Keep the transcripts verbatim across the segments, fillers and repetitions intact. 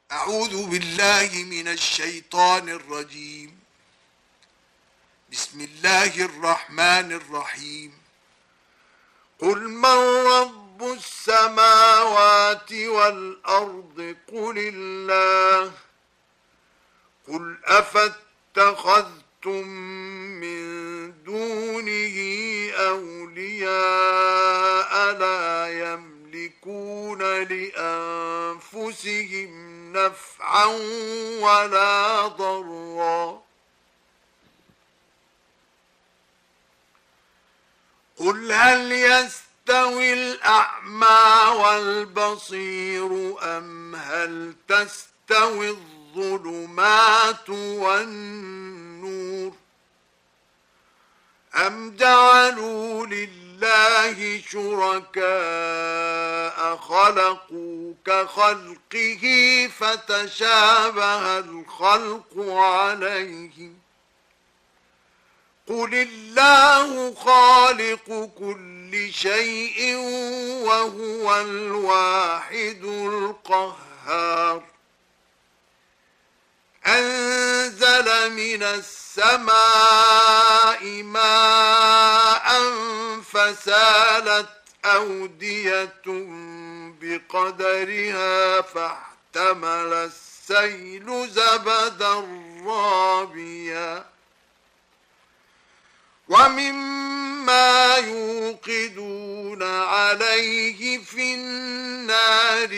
أعوذ بالله من الشيطان الرجيم. بسم الله الرحمن الرحيم. قل من رب السماوات والأرض قل الله. قل أفاتخذتم من دونه أولياء لا يملكون لأنفسهم نفعا ولا ضرا. قل هل يستوي الأعمى والبصير أم هل تستوي الظلمات والنور أم جعلوا لله شركاء خلقوا كخلقه فتشابه الخلق عليهم. قل الله خالق كل شيء وهو الواحد القهار. أنزل من السماء ماء فسالت أودية بقدرها فاحتمل السيل زبدا رابيا ومما يوقدون عليه في النار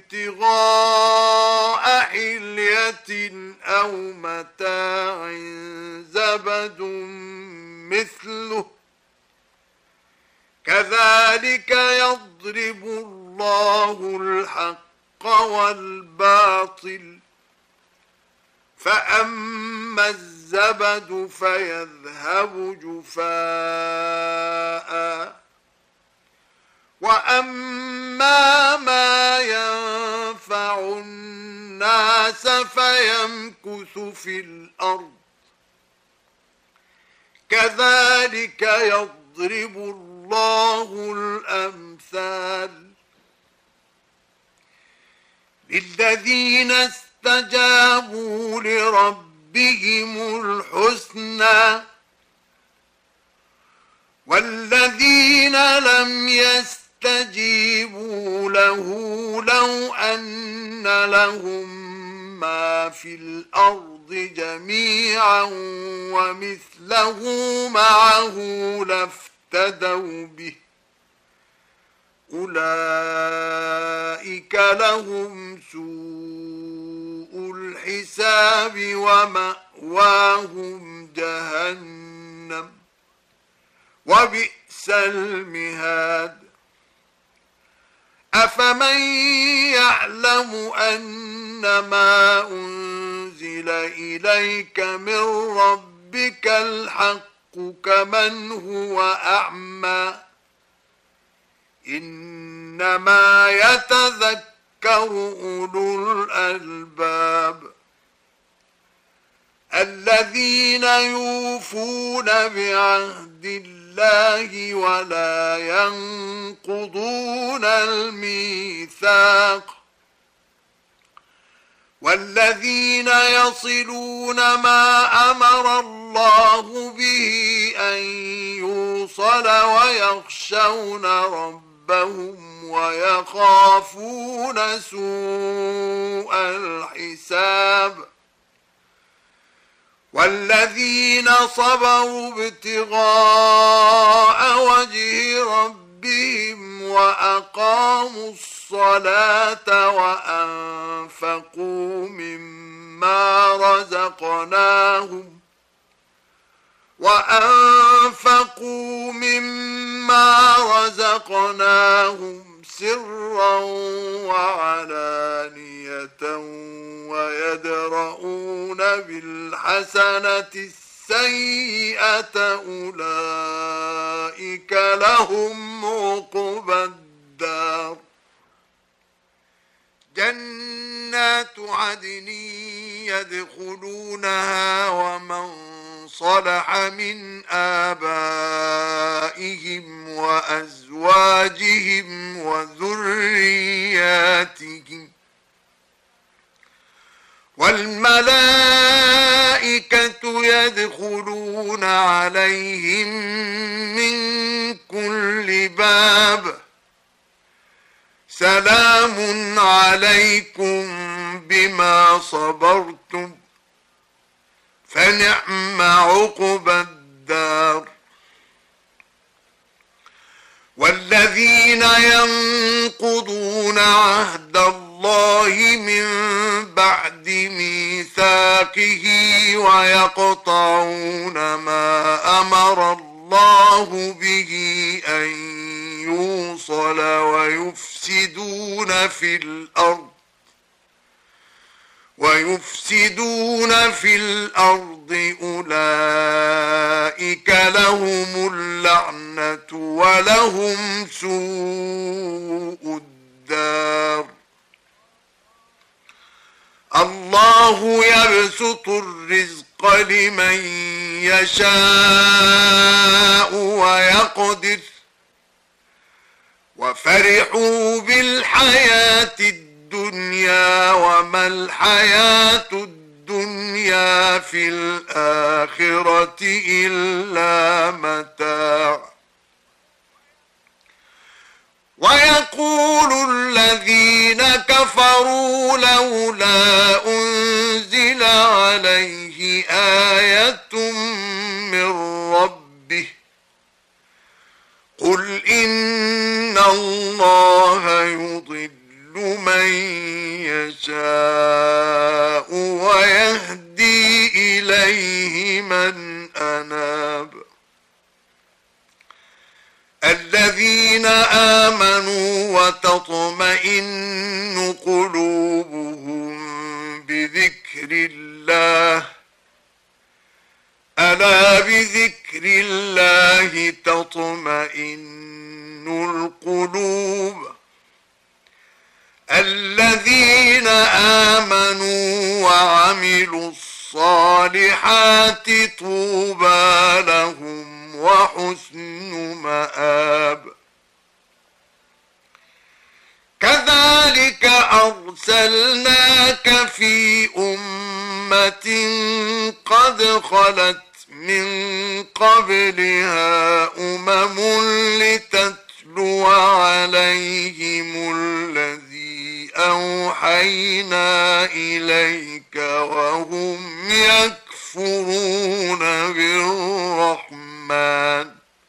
ابتغاء حلية أو متاع زبد مثله كذلك يضرب الله الحق والباطل. فأما الزبد فيذهب جفاء وأما ما ينفع الناس فيمكث في الأرض كذلك يضرب الله الأمثال. للذين استجابوا لربهم الحسنى والذين لم يستجيبوا له لو أن لهم ما في الأرض جميعا ومثله معه لافتدوا به أولئك لهم سوء الحساب ومأواهم جهنم وبئس المهاد. أفمن يعلم أنما أنزل إليك من ربك الحق كمن هو أعمى إنما يتذكر أولو الألباب الذين يوفون بعهد الله ولا ينقضون الميثاق والذين يصلون ما أمر الله به أن يوصل ويخشون ربهم ويخافون سوء الحساب والذين صبروا ابتغاء وجه ربهم وأقاموا الصلاة وأنفقوا مما رزقناهم وأنفقوا مما رزقناهم سرا وعلانية ويدرؤون بالحسنة السيئة أولئك لهم عقبى الدار. جنات عدن يدخلونها ومن صلح من آبائهم وأزواجهم وذرياتهم والملائكة يدخلون عليهم من كل باب سلام عليكم بما صبرتم فنعم عقبى الدار. والذين ينقضون عهد الله من بعد ميثاقه ويقطعون ما أمر الله به أن يوصل ويفسدون في الأرض ويفسدون في الأرض أولئك لهم اللعنة ولهم سوء الدار. الله يبسط الرزق لمن يشاء ويقدر وفرحوا بالحياة الدنيا وما الحياة الدنيا في الآخرة إلا متاع. ويقول الذين كفروا لولا أنزل عليه آية من ربه قل إن الله يضل من يشاء ويهدي إليه من أناب. الذين آمنوا وتطمئن قلوبهم بذكر الله ألا بذكر الله تطمئن القلوب. الذين آمنوا وعملوا الصالحات طوبى لهم وحسن مآب. كذلك أرسلناك في أمة قد خلت من قبلها أمم لتتلو عليهم الذي أوحينا إليك وهم يكفرون بالرحمن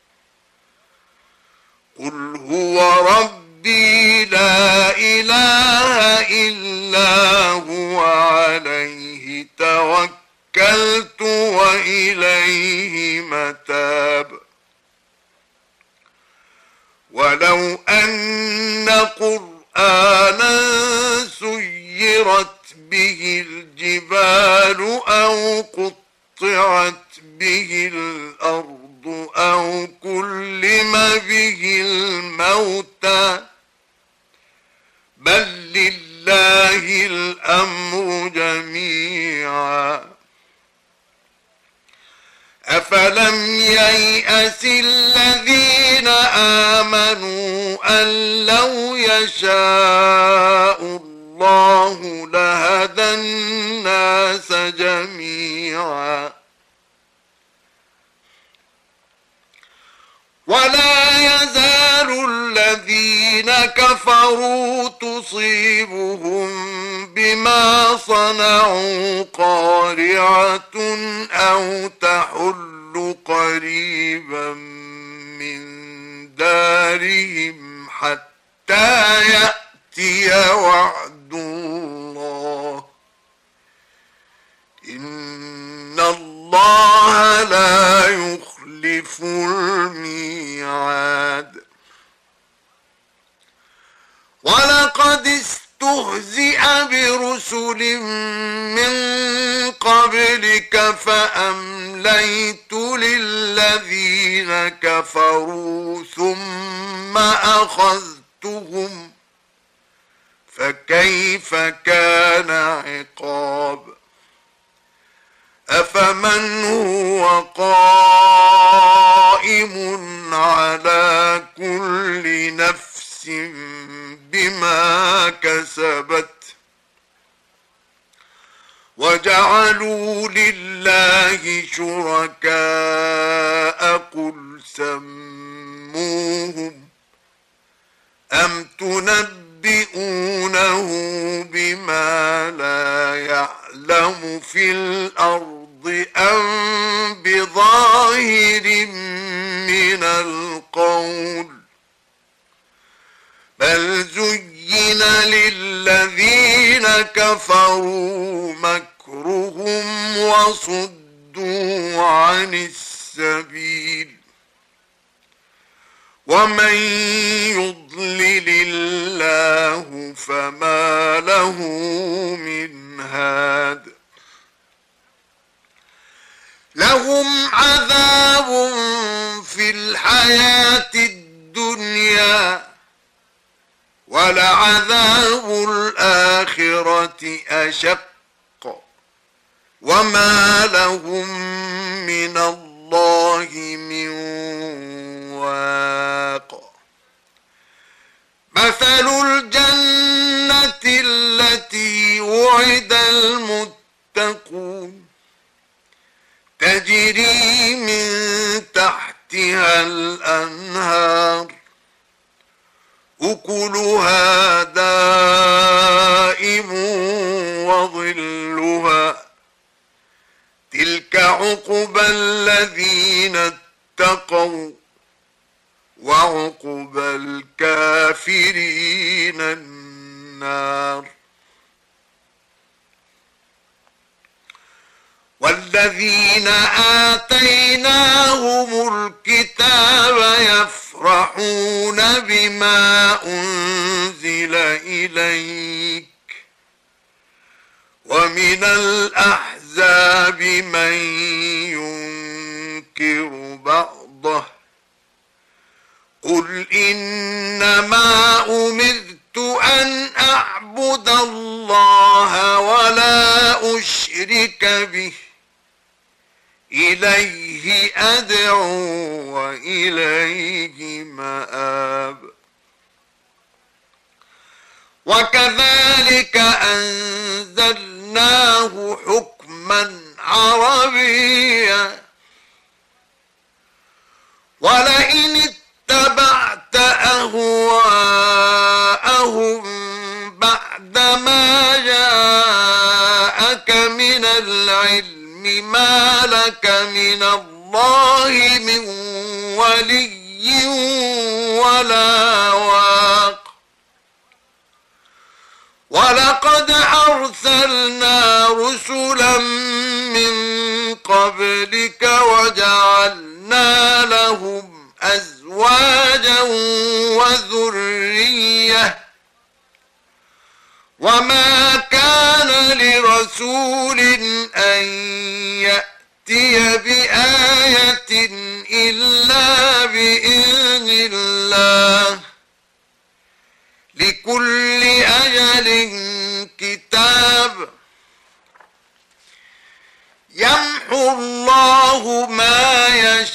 قل هو ربي لا إله إلا هو عليه توكلت وإليه متاب. ولو أن قرآنا سيرت به الجبال أو قطعت به الأرض أو كلم به الموتى بل لله الأمر جميعا. أفلم ييأس الذين آمنوا أن لو يشاء الله لهدى الناس جميعا ولا يزال الذين كفروا تصيبهم بما صنعوا قارعة أو تحل قريبا من دارهم حتى يأتي وعد الله إن الله لا يخلف الميعاد. ولقد استهزئ برسل من قبلك فأمليت للذين كفروا ثم أخذتهم فكيف كان عقاب. أفمن هو قائم على كل نفس بما كسبت وجعلوا لله شركاء قل سموهم أم تنبئونه بما لا يعلم في الأرض أم بظاهر من القول بل زين للذين كفروا مكرهم وصدوا عن السبيل ومن يضلل الله فما له من هاد لهم عذاب في الحياة الدنيا ولعذاب الآخرة أشق وما لهم من الله من واق مثل الجنة التي وعد المتقون تجري من تحتها الأنهار أكلها دائم وظلها تلك عقبى الذين اتقوا وعقبى الكافرين النار والذين آتيناهم الكتاب يفرحون بما أنزل إليك ومن الأحزاب من ينكر بعضه قل إنما أمرت أن أعبد الله ولا أشرك به إليه أدعو وإليه مآب وكذلك أنزلناه حكما عربيا ولئن اتبعت أهواءهم بعدما جاءك من العلم ما لك من الله من ولي ولا واق ولقد أرسلنا رسلا من قبلك وجعلنا لهم أزواجا وذرية وما كان لرسول أن يأتي بآية إلا بإذن الله لكل أجل كتاب يمحو الله ما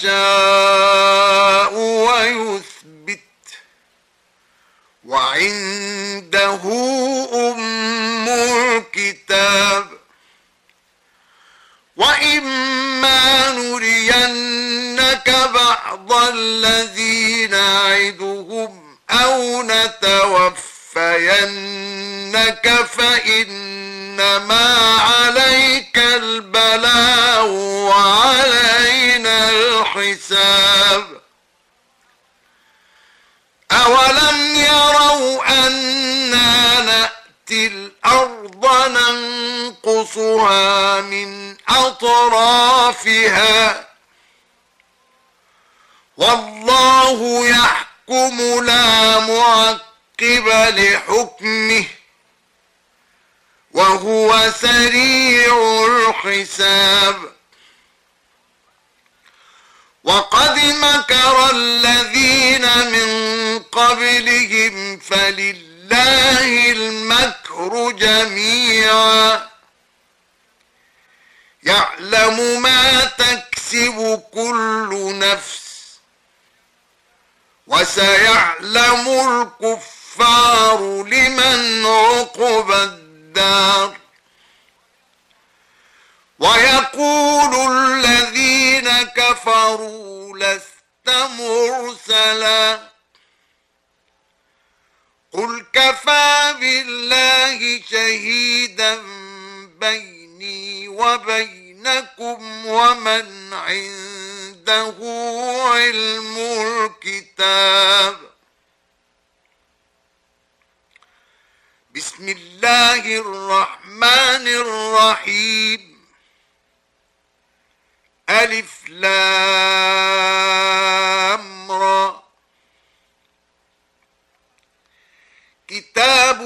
يشاء ويثبت وعنده أم الكتاب وإما نرينك بعض الذي نعدهم أو نتوفينك فإنما عليك البلاغ وعلينا الحساب أولم يروا أنا نأتي الأرض ننقصها من أطرافها والله يحكم لا معقب لحكمه وهو سريع الحساب وقد مكر الذين من قبلهم فلله المكر جميعا يعلم ما تكسب كل نفس وسيعلم الكفار لمن عقبى الدار كفروا لست مرسلا قل كفى بالله شهيدا بيني وبينكم ومن عنده علم الكتاب بسم الله الرحمن الرحيم ألف لام را كتاب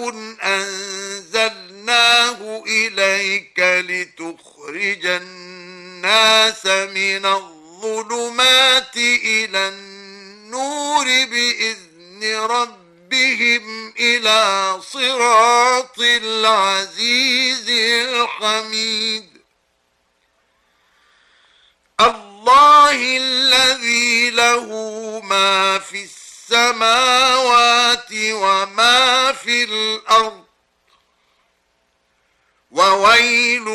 أنزلناه إليك لتخرج الناس من الظلمات إلى النور بإذن ربهم إلى صراط العزيز الحميد الله الذي له ما في السماوات وما في الأرض وويل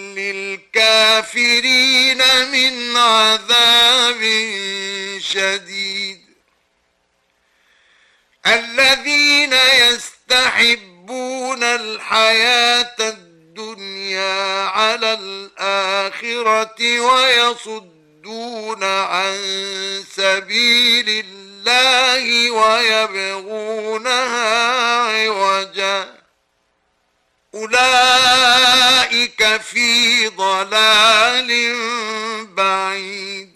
للكافرين من عذاب شديد الذين يستحبون الحياة الدنيا على الآخرة ويصدون عن سبيل الله ويبغونها عوجا أولئك في ضلال بعيد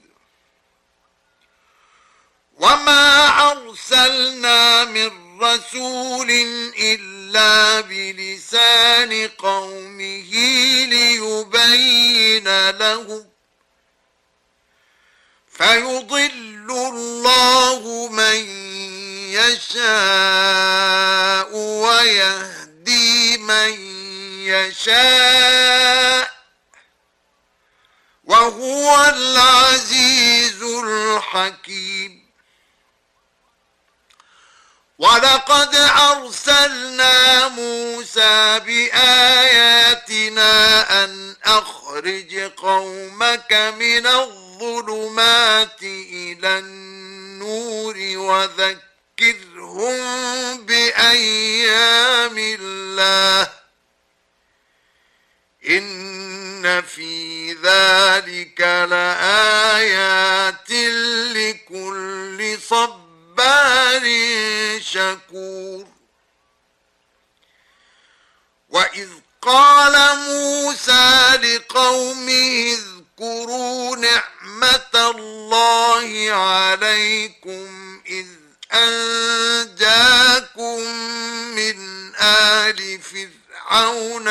وما أرسلنا من رسول إلا بلسان قومه ليبين لهم فيضل الله من يشاء ويهدي من يشاء وهو العزيز الحكيم ولقد أرسلنا موسى بآياتنا أن أخرج قومك من الظلمات إلى النور وذكرهم بأيام الله إن في ذلك لآيات لكل صبر صبار شكور وإذ قال موسى لقومه اذكروا نعمة الله عليكم إذ أنجاكم من آل فرعون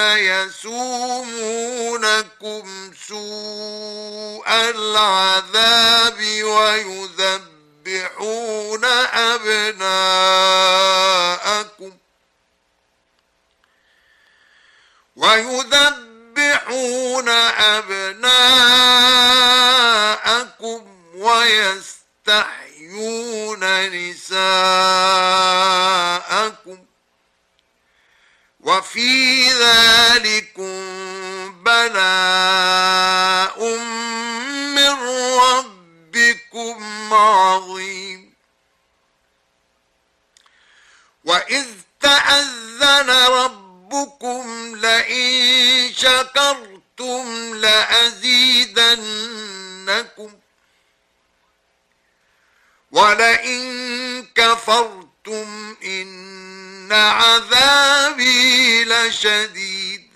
يسومونكم سوء العذاب ويذبحون يذبحون أبناءكم ويذبحون أبناءكم ويستحيون نساءكم وفي ذلكم بلاء من ربكم عظيم وإذ تأذن ربكم لئن شكرتم لأزيدنكم ولئن كفرتم إن عذابي لشديد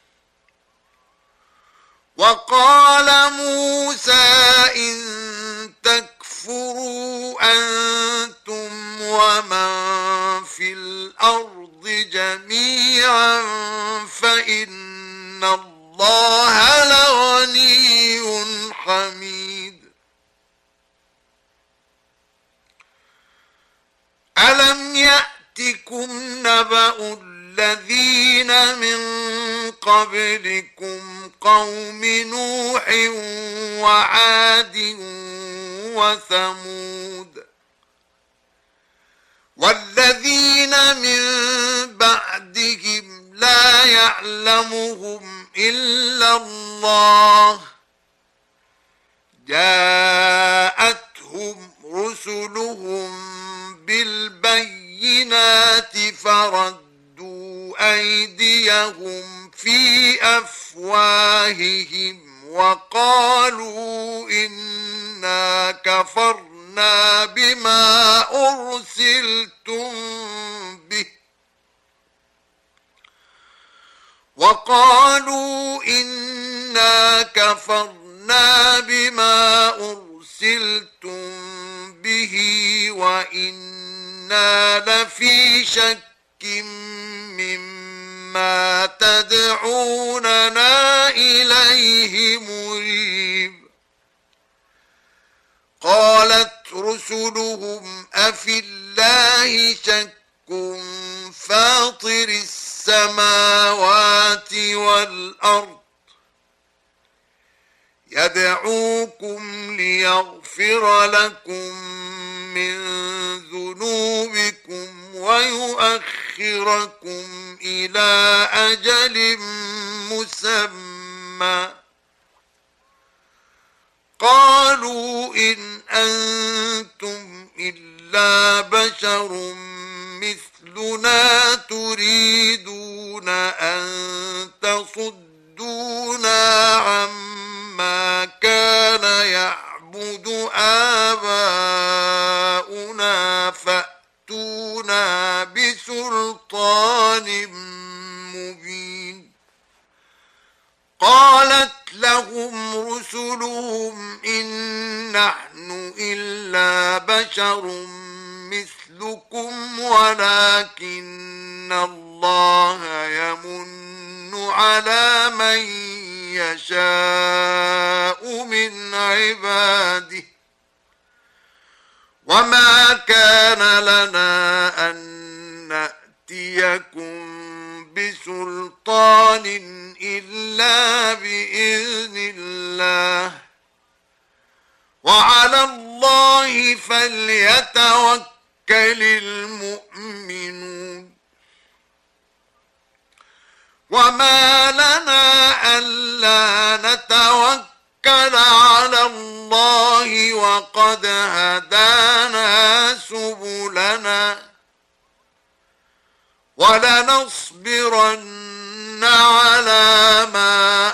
وقال موسى إن تكفروا أنتم ومن في الأرض جميعا فإن الله لغني حميد ألم يأتكم نبأ الذين من قبلكم قوم نوح وعاد وثمود والذين من بعدهم لا يعلمهم إلا الله جاءتهم رسلهم بالبينات فردوا أيديهم في أفواههم وقالوا إنا كفرنا بما أرسلتم به وقالوا إنا كفرنا بما أرسلتم به وإنا لفي شك مما تدعوننا إليه مريب. قالت رسلهم أفي الله شك فاطر السماوات والأرض يدعوكم ليغفر لكم من ذنوبكم ويؤخركم إلى أجل مسمى. قالوا إن أنتم إلا بشر مثلنا تريدون أن تصدونا عما كان يعبد آباؤنا فأتونا بسلطان مبين. قالت لهم رسلهم إن نحن إلا بشر مثلكم ولكن الله يمن على من يشاء من عباده وما كان لنا أن نأتيكم بسلطان إلا بإذن الله وعلى الله فليتوكل المؤمنون. وما لنا ألا نتوكل على الله وقد هدانا سبلنا ولنصبرن على ما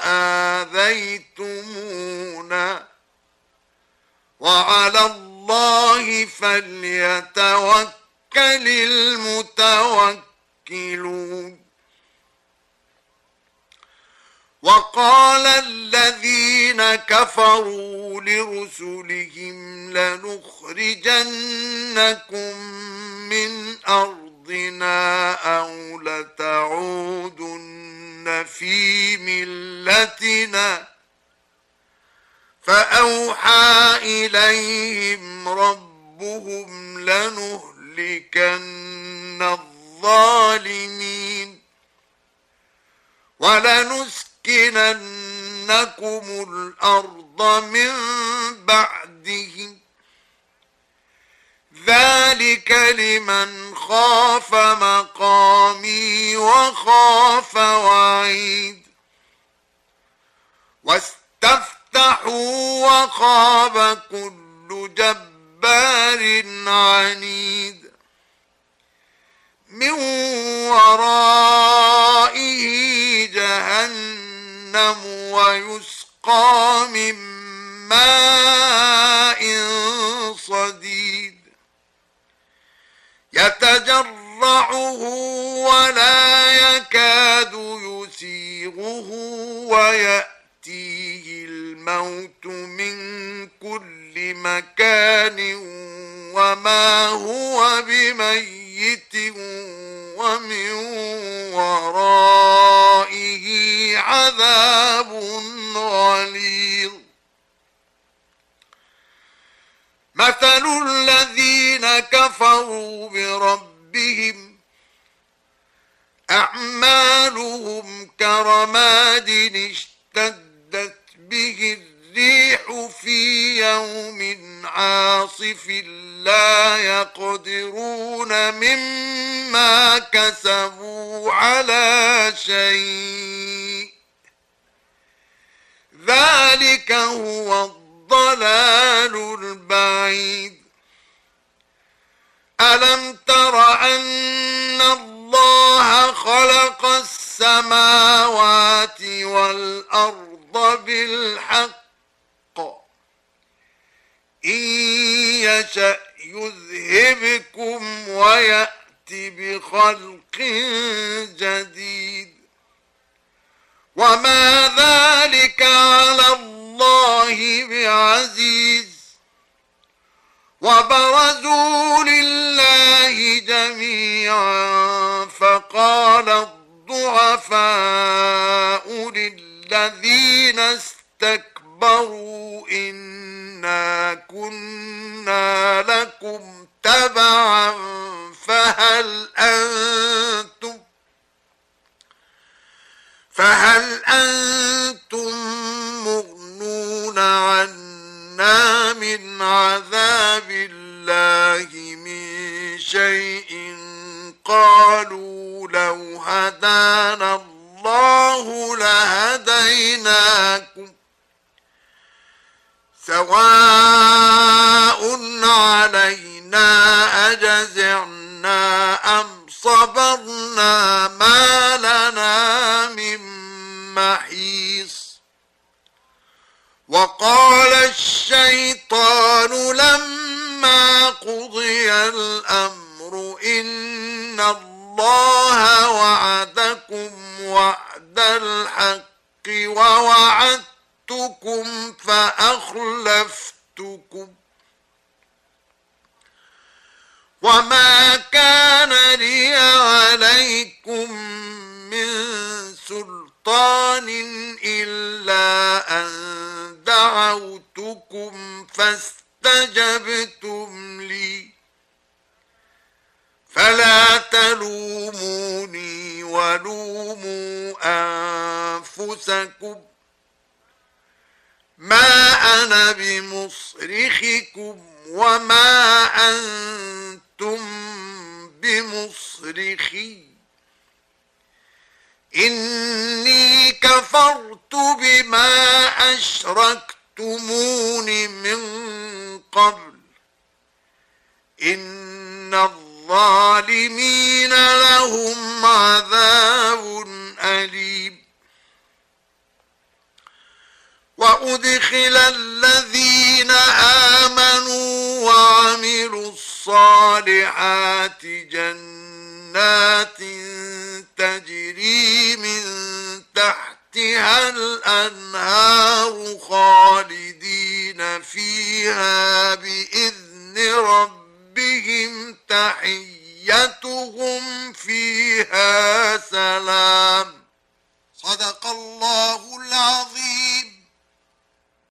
آذيتمونا وعلى الله فليتوكل المتوكلون. وقال الذين كفروا لرسلهم لنخرجنكم من أرضنا أو لتعودن في ملتنا فأوحى إليهم ربهم لنهلكن الظالمين ولنسكننكم الأرض من بعدهم ذلك لمن خاف مقامي وخاف وعيد. واستفتحوا وخاب كل جبار عنيد من ورائه جهنم ويسقى من ماء صديد يتجرعه ولا يكاد يسيغه ويأتيه الموت من كل مكان وما هو بميت ومن ورائه عذاب غليظ. مثل الذين كفروا بربهم أعمالهم كرماد اشتدت به الريح في يوم عاصف لا يقدرون مما كسبوا على شيء ذلك هو الضلال ألم تر أن الله خلق السماوات والأرض بالحق إن يشأ يذهبكم ويأتي بخلق جديد وما ذلك على الله بعزيز وبرزوا لله جميعا فقال الضعفاء للذين استكبروا إنا كنا لكم تبعا فهل أنتم فهل أنتم مغنون عنا من عذاب الله من شيء قالوا لو هدانا الله لهديناكم سواء علينا أجزعنا أم صبرنا ما لنا من محيص وقال الشيطان لما قضي الأمر إن الله وعدكم وعد الحق ووعدتكم فأخلفتكم وما كان لي عليكم من سلطان إلا أن دعوتكم فاستجبتم لي فلا تلوموني ولوموا أنفسكم ما أنا بمصرخكم وما أنتم بمصرخي إني كفرت بما أشركتمون من قبل إن الظالمين لهم عذاب أليم وأدخل الذين آمنوا وعملوا الصالحات جنات تجري من تحتها الأنهار خالدين فيها بإذن ربهم تحيتهم فيها سلام صدق الله العظيم.